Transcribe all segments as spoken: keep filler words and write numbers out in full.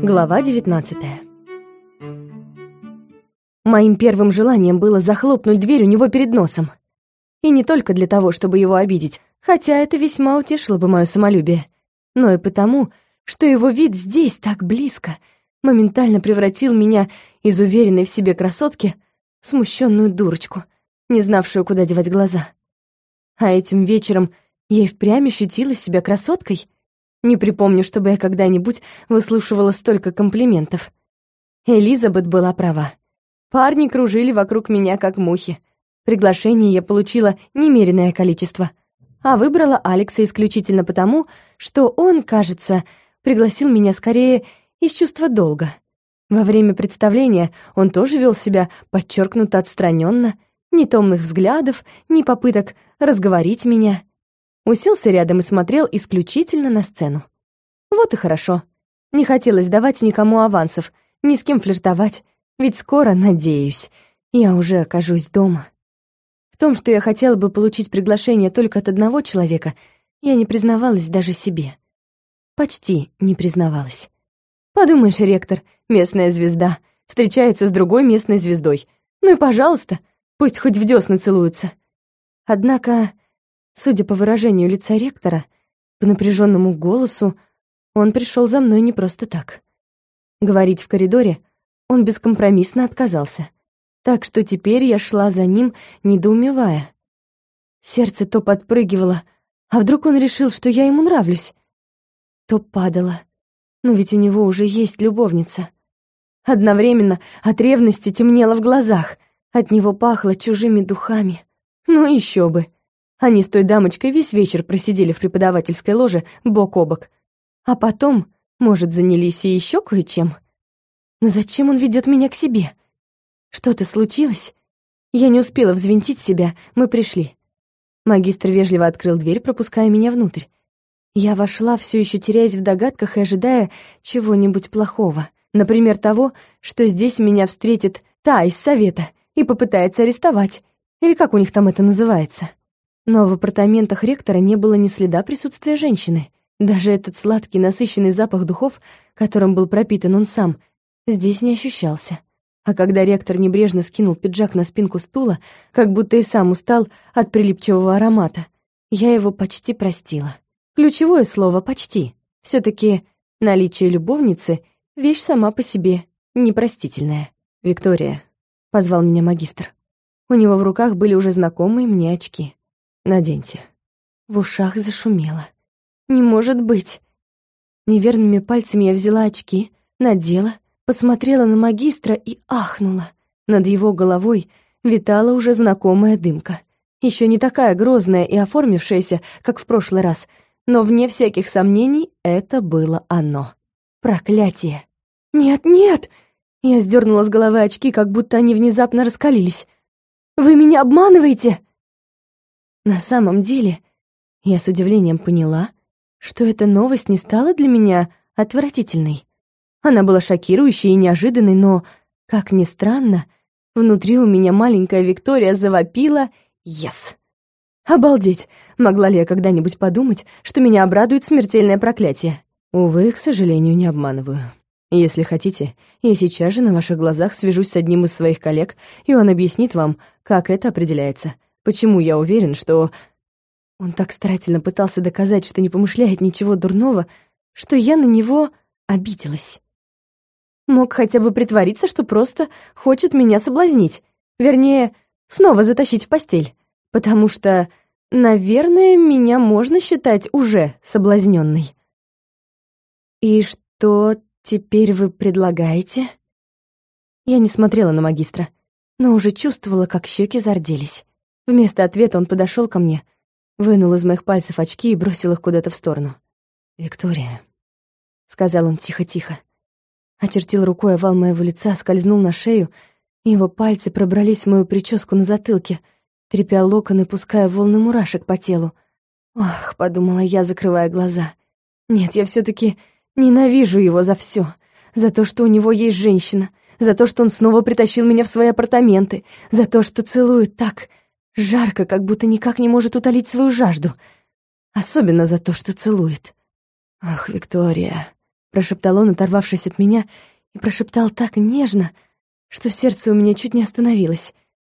Глава девятнадцатая. Моим первым желанием было захлопнуть дверь у него перед носом. И не только для того, чтобы его обидеть, хотя это весьма утешило бы мое самолюбие, но и потому, что его вид здесь, так близко, моментально превратил меня из уверенной в себе красотки в смущенную дурочку, не знавшую, куда девать глаза. А этим вечером я и впрямь ощутила себя красоткой. Не припомню, чтобы я когда-нибудь выслушивала столько комплиментов. Элизабет была права. Парни кружили вокруг меня, как мухи. Приглашений я получила немеренное количество, а выбрала Алекса исключительно потому, что он, кажется, пригласил меня скорее из чувства долга. Во время представления он тоже вел себя подчеркнуто отстраненно, ни томных взглядов, ни попыток разговорить меня. Уселся рядом и смотрел исключительно на сцену. Вот и хорошо. Не хотелось давать никому авансов, ни с кем флиртовать, ведь скоро, надеюсь, я уже окажусь дома. В том, что я хотела бы получить приглашение только от одного человека, я не признавалась даже себе. Почти не признавалась. Подумаешь, ректор, местная звезда, встречается с другой местной звездой. Ну и пожалуйста, пусть хоть в десны целуются. Однако, судя по выражению лица ректора, по напряженному голосу, он пришел за мной не просто так. Говорить в коридоре он бескомпромиссно отказался, так что теперь я шла за ним, недоумевая. Сердце то подпрыгивало, а вдруг он решил, что я ему нравлюсь, то падало. Но ведь у него уже есть любовница. Одновременно от ревности темнело в глазах, от него пахло чужими духами. Ну еще бы. Они с той дамочкой весь вечер просидели в преподавательской ложе бок о бок. А потом, может, занялись и еще кое-чем. Но зачем он ведет меня к себе? Что-то случилось? Я не успела взвинтить себя, мы пришли. Магистр вежливо открыл дверь, пропуская меня внутрь. Я вошла, все еще теряясь в догадках и ожидая чего-нибудь плохого. Например, того, что здесь меня встретит та из совета и попытается арестовать. Или как у них там это называется. Но в апартаментах ректора не было ни следа присутствия женщины. Даже этот сладкий, насыщенный запах духов, которым был пропитан он сам, здесь не ощущался. А когда ректор небрежно скинул пиджак на спинку стула, как будто и сам устал от прилипчивого аромата, я его почти простила. Ключевое слово «почти». Все-таки наличие любовницы — вещь сама по себе непростительная. «Виктория», — позвал меня магистр. У него в руках были уже знакомые мне очки. «Наденьте». В ушах зашумело. «Не может быть!» Неверными пальцами я взяла очки, надела, посмотрела на магистра и ахнула. Над его головой витала уже знакомая дымка. Еще не такая грозная и оформившаяся, как в прошлый раз, но, вне всяких сомнений, это было оно. Проклятие! «Нет, нет!» Я сдернула с головы очки, как будто они внезапно раскалились. «Вы меня обманываете?» На самом деле, я с удивлением поняла, что эта новость не стала для меня отвратительной. Она была шокирующей и неожиданной, но, как ни странно, внутри у меня маленькая Виктория завопила «Ес!». Обалдеть! Могла ли я когда-нибудь подумать, что меня обрадует смертельное проклятие? Увы, к сожалению, не обманываю. Если хотите, я сейчас же на ваших глазах свяжусь с одним из своих коллег, и он объяснит вам, как это определяется. Почему я уверен, что... Он так старательно пытался доказать, что не помышляет ничего дурного, что я на него обиделась. Мог хотя бы притвориться, что просто хочет меня соблазнить. Вернее, снова затащить в постель. Потому что, наверное, меня можно считать уже соблазненной. «И что теперь вы предлагаете?» Я не смотрела на магистра, но уже чувствовала, как щеки зарделись. Вместо ответа он подошел ко мне, вынул из моих пальцев очки и бросил их куда-то в сторону. «Виктория», — сказал он тихо-тихо. Очертил рукой овал моего лица, скользнул на шею, и его пальцы пробрались в мою прическу на затылке, трепя локоны, пуская волны мурашек по телу. «Ох», — подумала я, закрывая глаза. «Нет, я все-таки ненавижу его за все, за то, что у него есть женщина, за то, что он снова притащил меня в свои апартаменты, за то, что целует так жарко, как будто никак не может утолить свою жажду. Особенно за то, что целует. Ах, Виктория», — прошептал он, оторвавшись от меня, и прошептал так нежно, что сердце у меня чуть не остановилось.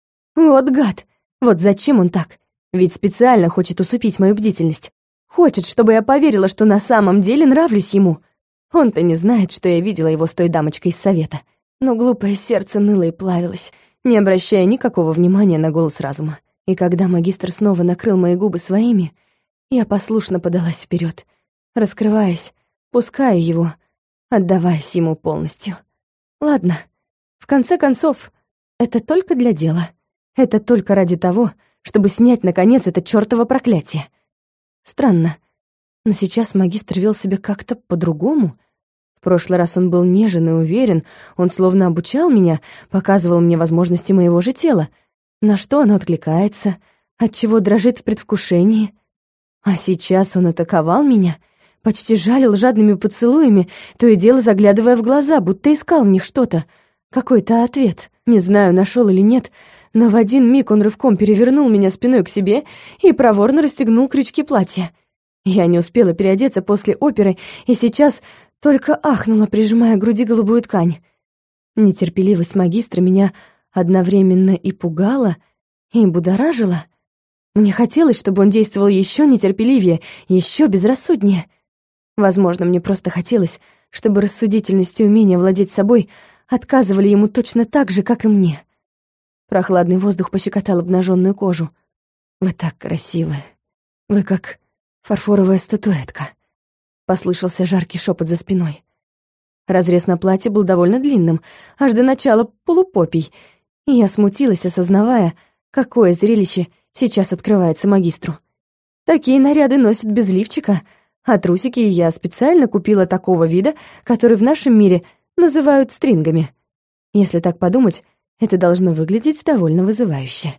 Вот гад! Вот зачем он так? Ведь специально хочет усыпить мою бдительность. Хочет, чтобы я поверила, что на самом деле нравлюсь ему. Он-то не знает, что я видела его с той дамочкой из совета. Но глупое сердце ныло и плавилось, не обращая никакого внимания на голос разума. И когда магистр снова накрыл мои губы своими, я послушно подалась вперед, раскрываясь, пуская его, отдаваясь ему полностью. Ладно, в конце концов, это только для дела. Это только ради того, чтобы снять, наконец, это чёртово проклятие. Странно, но сейчас магистр вел себя как-то по-другому. В прошлый раз он был нежен и уверен, он словно обучал меня, показывал мне возможности моего же тела, на что оно откликается, отчего дрожит в предвкушении. А сейчас он атаковал меня, почти жалил жадными поцелуями, то и дело заглядывая в глаза, будто искал в них что-то, какой-то ответ. Не знаю, нашел или нет, но в один миг он рывком перевернул меня спиной к себе и проворно расстегнул крючки платья. Я не успела переодеться после оперы, и сейчас только ахнула, прижимая к груди голубую ткань. Нетерпеливость магистра меня одновременно и пугала, и будоражила. Мне хотелось, чтобы он действовал еще нетерпеливее, еще безрассуднее. Возможно, мне просто хотелось, чтобы рассудительность и умение владеть собой отказывали ему точно так же, как и мне. Прохладный воздух пощекотал обнаженную кожу. «Вы так красивы. Вы как фарфоровая статуэтка», — послышался жаркий шепот за спиной. Разрез на платье был довольно длинным, аж до начала полупопий, и я смутилась, осознавая, какое зрелище сейчас открывается магистру. Такие наряды носят без лифчика, а трусики я специально купила такого вида, который в нашем мире называют стрингами. Если так подумать, это должно выглядеть довольно вызывающе.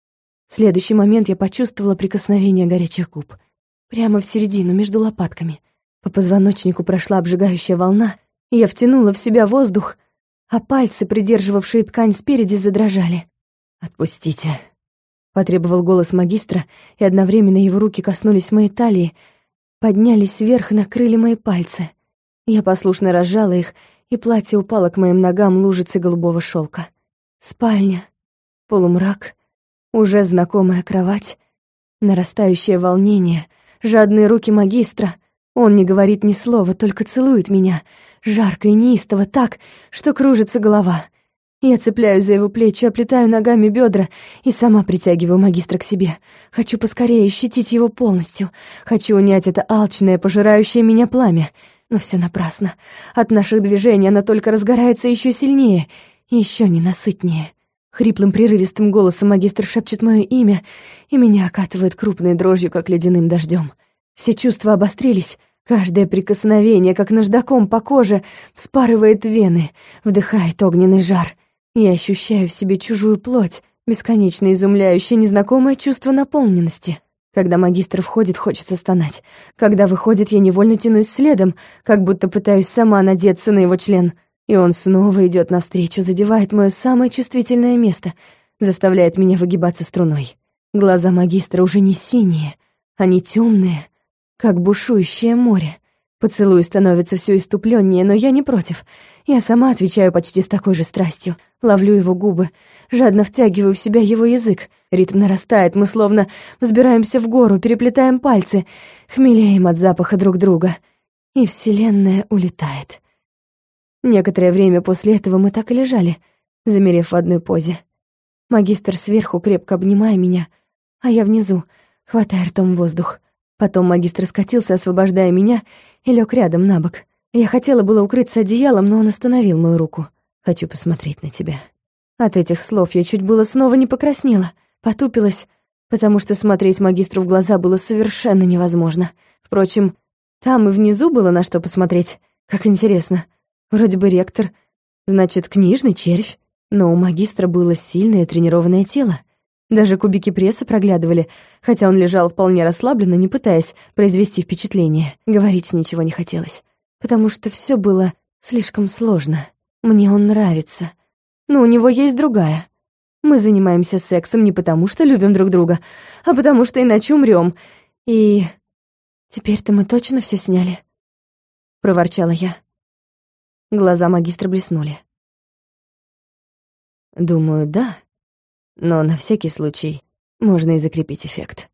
В следующий момент я почувствовала прикосновение горячих губ. Прямо в середину, между лопатками. По позвоночнику прошла обжигающая волна, и я втянула в себя воздух, а пальцы, придерживавшие ткань спереди, задрожали. «Отпустите», — потребовал голос магистра, и одновременно его руки коснулись моей талии, поднялись вверх и накрыли мои пальцы. Я послушно разжала их, и платье упало к моим ногам лужицей голубого шелка. Спальня, полумрак, уже знакомая кровать, нарастающее волнение, жадные руки магистра. Он не говорит ни слова, только целует меня, жарко и неистово так, что кружится голова. Я цепляюсь за его плечи, оплетаю ногами бедра и сама притягиваю магистра к себе. Хочу поскорее ощутить его полностью. Хочу унять это алчное, пожирающее меня пламя. Но все напрасно. От наших движений она только разгорается еще сильнее, еще ненасытнее. Хриплым прерывистым голосом магистр шепчет мое имя, и меня окатывает крупной дрожью, как ледяным дождем. Все чувства обострились. Каждое прикосновение, как наждаком по коже, вспарывает вены, вдыхает огненный жар. Я ощущаю в себе чужую плоть, бесконечно изумляющее незнакомое чувство наполненности. Когда магистр входит, хочется стонать. Когда выходит, я невольно тянусь следом, как будто пытаюсь сама надеться на его член. И он снова идет навстречу, задевает мое самое чувствительное место, заставляет меня выгибаться струной. Глаза магистра уже не синие, они темные, как бушующее море. Поцелуй становится все иступленнее, но я не против. Я сама отвечаю почти с такой же страстью. Ловлю его губы, жадно втягиваю в себя его язык. Ритм нарастает, мы словно взбираемся в гору, переплетаем пальцы, хмелеем от запаха друг друга. И вселенная улетает. Некоторое время после этого мы так и лежали, замерев в одной позе. Магистр сверху, крепко обнимая меня, а я внизу, хватая ртом воздух. Потом магистр скатился, освобождая меня, и лег рядом на бок. Я хотела было укрыться одеялом, но он остановил мою руку. «Хочу посмотреть на тебя». От этих слов я чуть было снова не покраснела, потупилась, потому что смотреть магистру в глаза было совершенно невозможно. Впрочем, там и внизу было на что посмотреть. Как интересно. Вроде бы ректор, значит, книжный червь. Но у магистра было сильное тренированное тело. Даже кубики пресса проглядывали, хотя он лежал вполне расслабленно, не пытаясь произвести впечатление. Говорить ничего не хотелось, потому что все было слишком сложно. Мне он нравится, но у него есть другая. Мы занимаемся сексом не потому, что любим друг друга, а потому что иначе умрем. И теперь-то мы точно все сняли, проворчала я. Глаза магистра блеснули. «Думаю, да, но на всякий случай можно и закрепить эффект».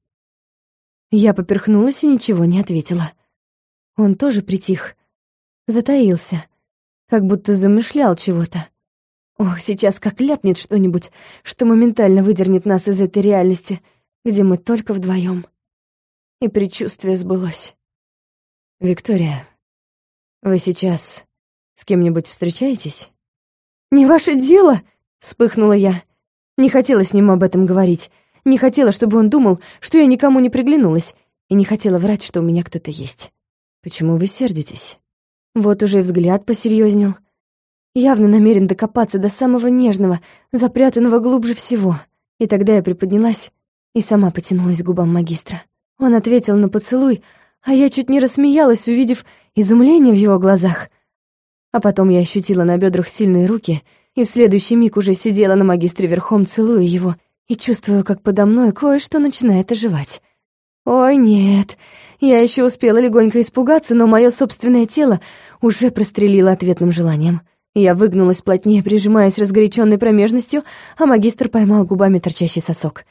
Я поперхнулась и ничего не ответила. Он тоже притих, затаился, как будто замышлял чего-то. Ох, сейчас как ляпнет что-нибудь, что моментально выдернет нас из этой реальности, где мы только вдвоем. И предчувствие сбылось. «Виктория, вы сейчас с кем-нибудь встречаетесь?» «Не ваше дело!» — вспыхнула я. Не хотела с ним об этом говорить. Не хотела, чтобы он думал, что я никому не приглянулась, и не хотела врать, что у меня кто-то есть. «Почему вы сердитесь?» Вот уже и взгляд посерьезнел. Явно намерен докопаться до самого нежного, запрятанного глубже всего. И тогда я приподнялась и сама потянулась к губам магистра. Он ответил на поцелуй, а я чуть не рассмеялась, увидев изумление в его глазах. А потом я ощутила на бедрах сильные руки, и в следующий миг уже сидела на магистре верхом, целуя его, и чувствую, как подо мной кое-что начинает оживать. Ой, нет, я еще успела легонько испугаться, но мое собственное тело уже прострелило ответным желанием. Я выгнулась плотнее, прижимаясь разгоряченной промежностью, а магистр поймал губами торчащий сосок.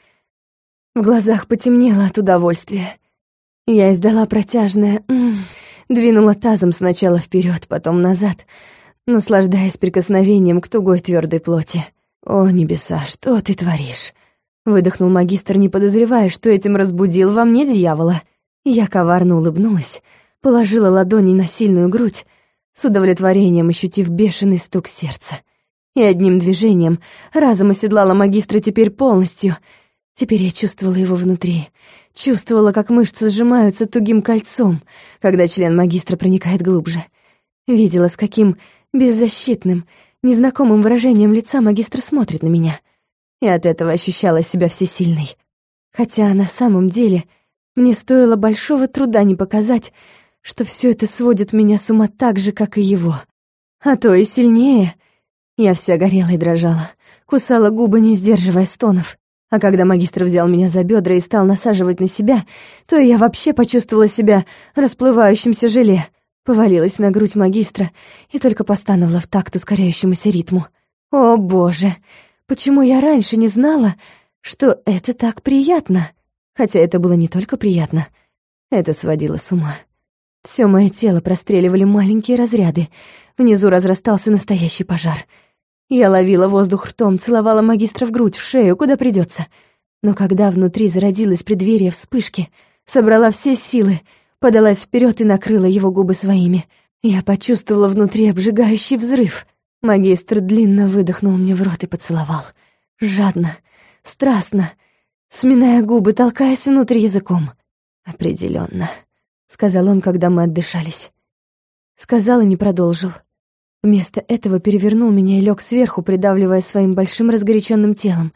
В глазах потемнело от удовольствия. Я издала протяжное «м-м», двинула тазом сначала вперед, потом назад, наслаждаясь прикосновением к тугой твердой плоти. «О, небеса, что ты творишь?» — выдохнул магистр, не подозревая, что этим разбудил во мне дьявола. Я коварно улыбнулась, положила ладони на сильную грудь, с удовлетворением ощутив бешеный стук сердца. И одним движением разом оседлала магистра теперь полностью. Теперь я чувствовала его внутри, чувствовала, как мышцы сжимаются тугим кольцом, когда член магистра проникает глубже. Видела, с каким беззащитным, незнакомым выражением лица магистр смотрит на меня. И от этого ощущала себя всесильной. Хотя на самом деле мне стоило большого труда не показать, что все это сводит меня с ума так же, как и его. А то и сильнее. Я вся горела и дрожала, кусала губы, не сдерживая стонов. А когда магистр взял меня за бедра и стал насаживать на себя, то я вообще почувствовала себя расплывающимся желе. Повалилась на грудь магистра и только постановала в такт ускоряющемуся ритму. О, боже! Почему я раньше не знала, что это так приятно? Хотя это было не только приятно, это сводило с ума. Всё моё тело простреливали маленькие разряды. Внизу разрастался настоящий пожар. Я ловила воздух ртом, целовала магистра в грудь, в шею, куда придётся. Но когда внутри зародилось преддверие вспышки, собрала все силы, подалась вперёд и накрыла его губы своими. Я почувствовала внутри обжигающий взрыв. Магистр длинно выдохнул мне в рот и поцеловал. Жадно, страстно, сминая губы, толкаясь внутрь языком. «Определённо», — сказал он, когда мы отдышались. Сказал и не продолжил. Вместо этого перевернул меня и лёг сверху, придавливая своим большим разгоряченным телом.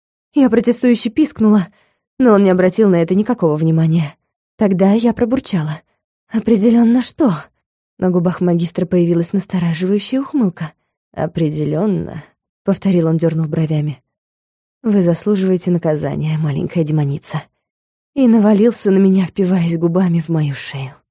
Я протестующе пискнула, но он не обратил на это никакого внимания. Тогда я пробурчала. «Определённо что?» На губах магистра появилась настораживающая ухмылка. «Определённо», — повторил он, дёрнув бровями. «Вы заслуживаете наказания, маленькая демоница». И навалился на меня, впиваясь губами в мою шею.